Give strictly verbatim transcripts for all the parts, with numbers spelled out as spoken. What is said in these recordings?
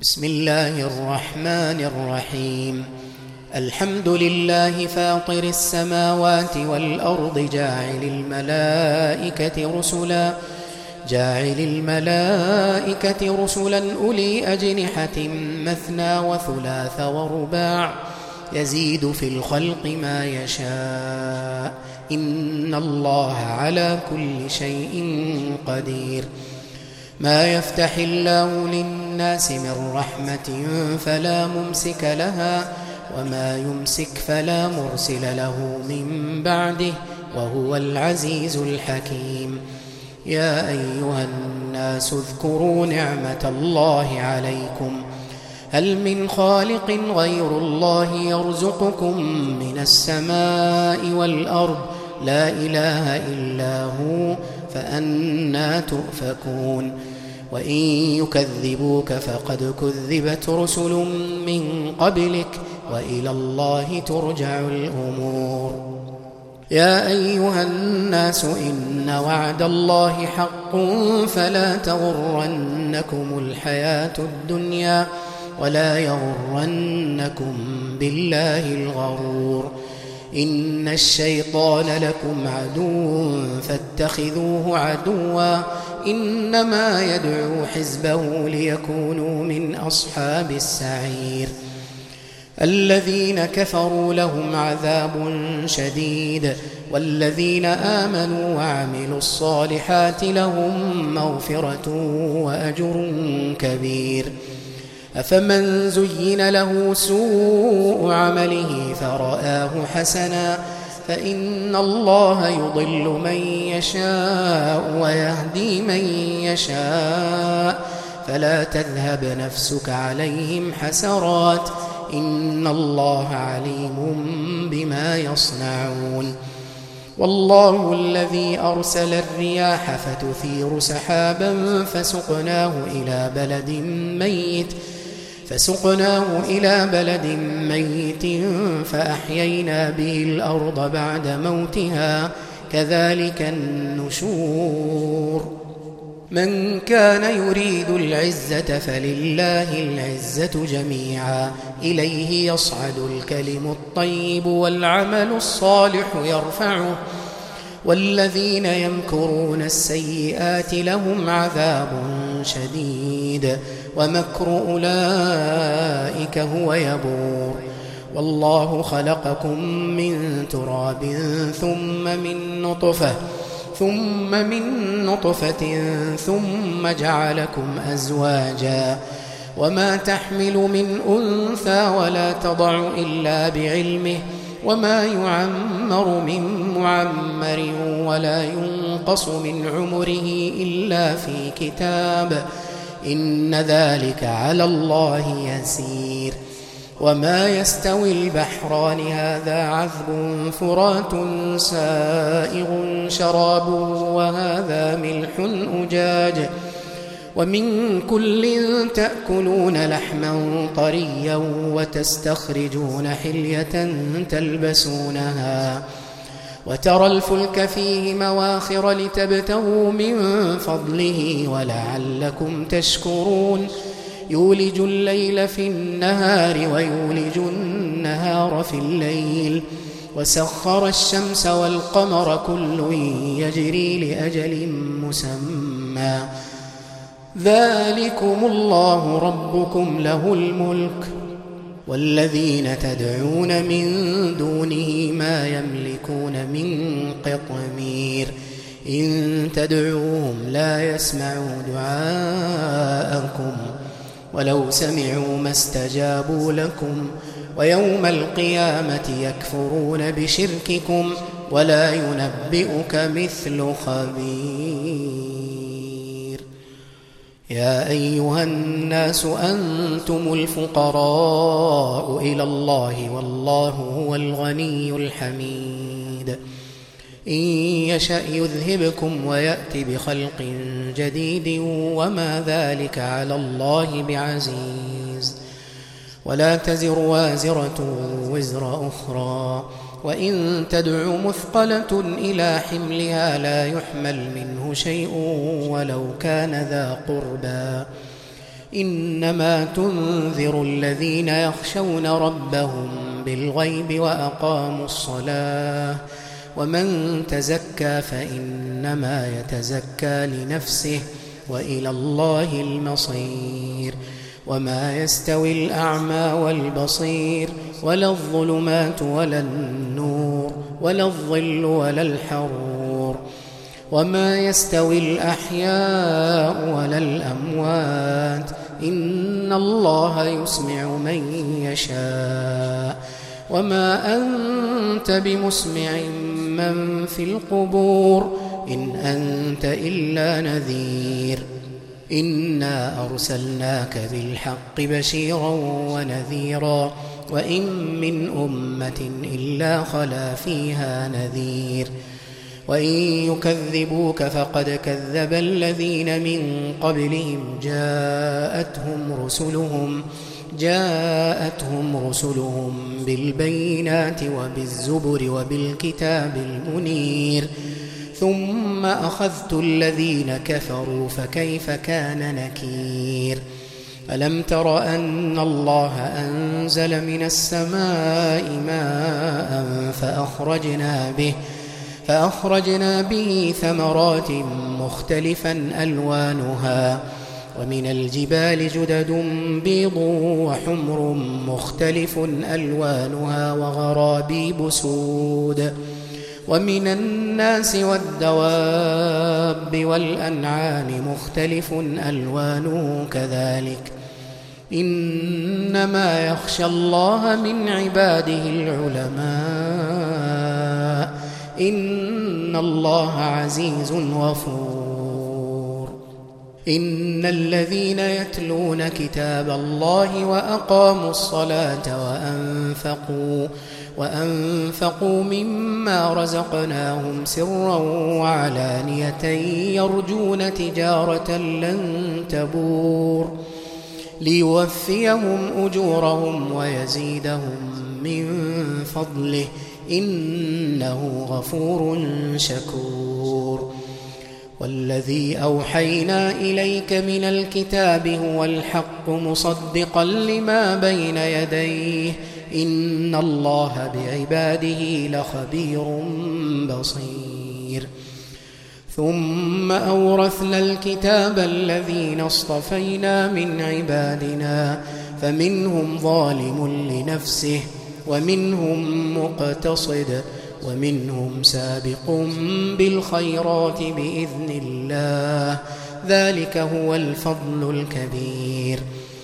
بسم الله الرحمن الرحيم. الحمد لله فاطر السماوات والأرض جاعل الملائكة رسلا جاعل الملائكة رسلا أولي أجنحة مثنى وثلاث ورباع يزيد في الخلق ما يشاء إن الله على كل شيء قدير. ما يفتح الله للناس من رحمة فلا ممسك لها وما يمسك فلا مرسل له من بعده وهو العزيز الحكيم. يا أيها الناس اذكروا نعمة الله عليكم هل من خالق غير الله يرزقكم من السماء والأرض لا إله إلا هو فأنى تؤفكون. وإن يكذبوك فقد كذبت رسل من قبلك وإلى الله ترجع الأمور. يا أيها الناس إن وعد الله حق فلا تغرنكم الحياة الدنيا ولا يغرنكم بالله الغرور. إن الشيطان لكم عدو فاتخذوه عدوا إنما يدعو حزبه ليكونوا من أصحاب السعير. الذين كفروا لهم عذاب شديد والذين آمنوا وعملوا الصالحات لهم مغفرة وأجر كبير. أفمن زين له سوء عمله فرآه حسنا فإن الله يضل من يشاء ويهدي من يشاء فلا تذهب نفسك عليهم حسرات إن الله عليم بما يصنعون. والله الذي أرسل الرياح فتثير سحابا فسقناه إلى بلد ميت فسقناه إلى بلد ميت فأحيينا به الأرض بعد موتها كذلك النشور. من كان يريد العزة فلله العزة جميعا إليه يصعد الكلم الطيب والعمل الصالح يرفعه والذين يمكرون السيئات لهم عذاب شديد ومكر أولئك هو يبور. والله خلقكم من تراب ثم من نطفة ثم من نطفة ثم جعلكم أزواجا وما تحمل من أنثى ولا تضع إلا بعلمه وما يعمر من معمر ولا ينقص من عمره إلا في كتاب إن ذلك على الله يسير. وما يستوي البحران هذا عذب فرات سائغ شراب وهذا ملح أجاج ومن كل تأكلون لحما طريا وتستخرجون حلية تلبسونها وترى الفلك فيه مواخر لتبتغوا من فضله ولعلكم تشكرون. يولج الليل في النهار ويولج النهار في الليل وسخر الشمس والقمر كل يجري لأجل مسمى ذلكم الله ربكم له الملك والذين تدعون من دونه ما يملكون من قطمير إن تدعوهم لا يسمعوا دعاءكم ولو سمعوا ما استجابوا لكم ويوم القيامة يكفرون بشرككم ولا ينبئك مثل خبير. يا أيها الناس أنتم الفقراء إلى الله والله هو الغني الحميد. إن يشأ يذهبكم ويأتي بخلق جديد وما ذلك على الله بعزيز. ولا تزر وازرة وزر أخرى وإن تدع مثقلة إلى حملها لا يحمل منه شيء ولو كان ذا قربى إنما تنذر الذين يخشون ربهم بالغيب وأقاموا الصلاة ومن تزكى فإنما يتزكى لنفسه وإلى الله المصير وما يستوي الأعمى والبصير ولا الظلمات ولا النور ولا الظل ولا الحرور وما يستوي الأحياء ولا الأموات إن الله يسمع من يشاء وما أنت بمسمع من في القبور إن أنت إلا نذير إنا أرسلناك بالحق بشيرا ونذيرا وإن من أمة إلا خلا فيها نذير وإن يكذبوك فقد كذب الذين من قبلهم جاءتهم رسلهم جاءتهم رسلهم بالبينات وبالزبر وبالكتاب المنير ثم أخذت الذين كفروا فكيف كان نكير ألم تر أن الله أنزل من السماء ماء فأخرجنا به فأخرجنا به ثمرات مختلفا ألوانها ومن الجبال جدد بيض وحمر مختلف ألوانها وغرابيب سود ومن الناس والدواب والأنعام مختلف ألوانه كذلك إنما يخشى الله من عباده العلماء إن الله عزيز غفور إن الذين يتلون كتاب الله وأقاموا الصلاة وأنفقوا وأنفقوا مما رزقناهم سرا وعلانية يرجون تجارة لن تبور ليوفيهم أجورهم ويزيدهم من فضله إنه غفور شكور والذي أوحينا إليك من الكتاب هو الحق مصدقا لما بين يديه إن الله بعباده لخبير بصير ثم أورثنا الكتاب الذين اصطفينا من عبادنا فمنهم ظالم لنفسه ومنهم مقتصد ومنهم سابق بالخيرات بإذن الله ذلك هو الفضل الكبير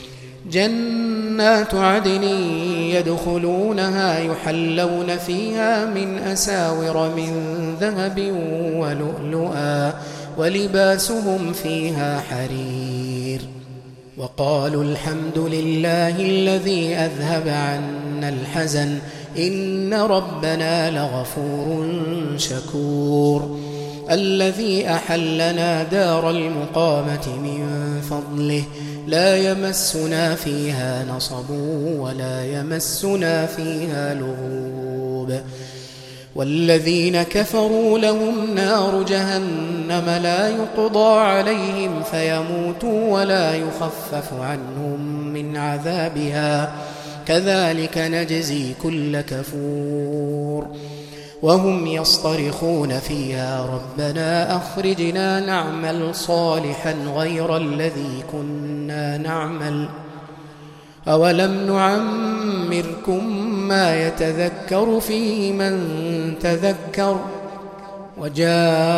جنات عدن يدخلونها يحلون فيها من أساور من ذهب ولؤلؤا ولباسهم فيها حرير وقالوا الحمد لله الذي أذهب عنا الحزن إن ربنا لغفور شكور الذي أحلنا دار المقامة من فضله لا يمسنا فيها نصب ولا يمسنا فيها لغوب والذين كفروا لهم نار جهنم لا يقضى عليهم فيموتوا ولا يخفف عنهم من عذابها كذلك نجزي كل كفور وهم يصطرخون فيها ربنا أخرجنا نعمل صالحا غير الذي كنا نعمل أولم نعمركم ما يتذكر فيه من تذكر وجاءكم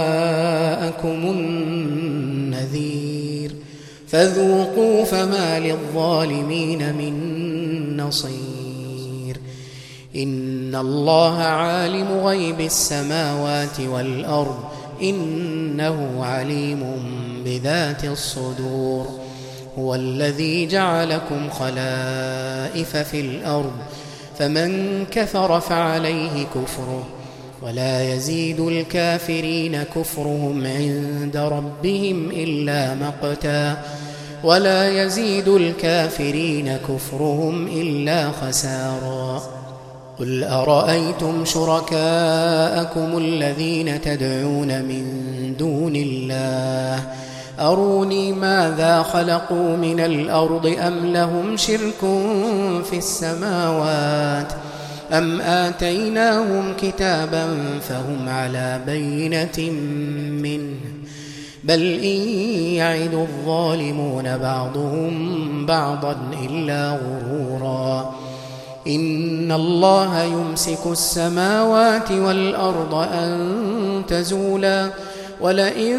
النذير فذوقوا فما للظالمين من نصير إن الله عالم غيب السماوات والأرض إنه عليم بذات الصدور هو الذي جعلكم خلائف في الأرض فمن كفر فعليه كفره ولا يزيد الكافرين كفرهم عند ربهم إلا مقتا ولا يزيد الكافرين كفرهم إلا خسارا قل أرأيتم شركاءكم الذين تدعون من دون الله أروني ماذا خلقوا من الأرض أم لهم شرك في السماوات أم آتيناهم كتابا فهم على بينة منه بل إن يعد الظالمون بعضهم بعضا إلا غرورا إن الله يمسك السماوات والأرض أن تزولا ولئن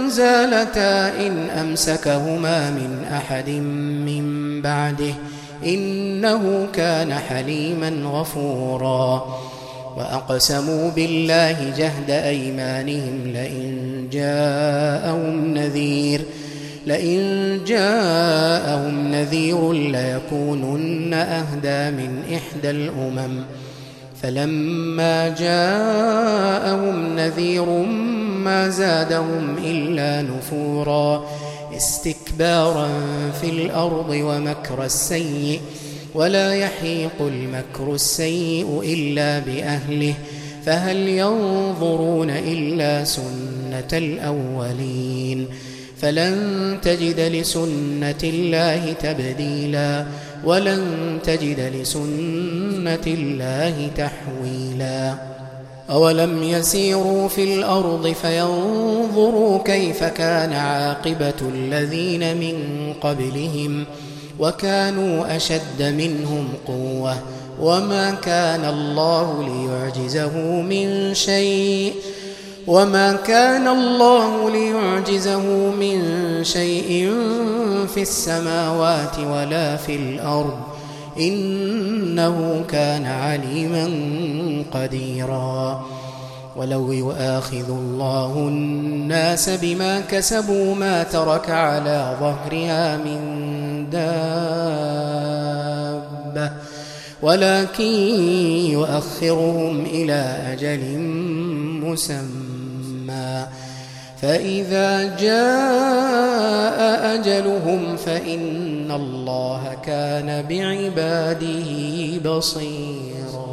زالتا إن أمسكهما من أحد من بعده إنه كان حليما غفورا وأقسموا بالله جهد أيمانهم لئن جاءهم نذير لئن جاءهم نذير ليكونن أهدى من إحدى الأمم فلما جاءهم نذير ما زادهم إلا نفورا استكبارا في الأرض ومكر السيء ولا يحيق المكر السيء إلا بأهله فهل ينظرون إلا سنة الأولين فلن تجد لسنة الله تبديلا ولن تجد لسنة الله تحويلا أولم يسيروا في الأرض فينظروا كيف كان عاقبة الذين من قبلهم وكانوا أشد منهم قوة وما كان الله ليعجزه من شيء وما كان الله ليعجزه من شيء في السماوات ولا في الأرض إنه كان عليما قديرا ولو يؤاخذ الله الناس بما كسبوا ما ترك على ظهرها من دابة ولكن يؤخرهم إلى أجل مسمى فإذا جاء أجلهم فإن الله كان بعباده بصيرا.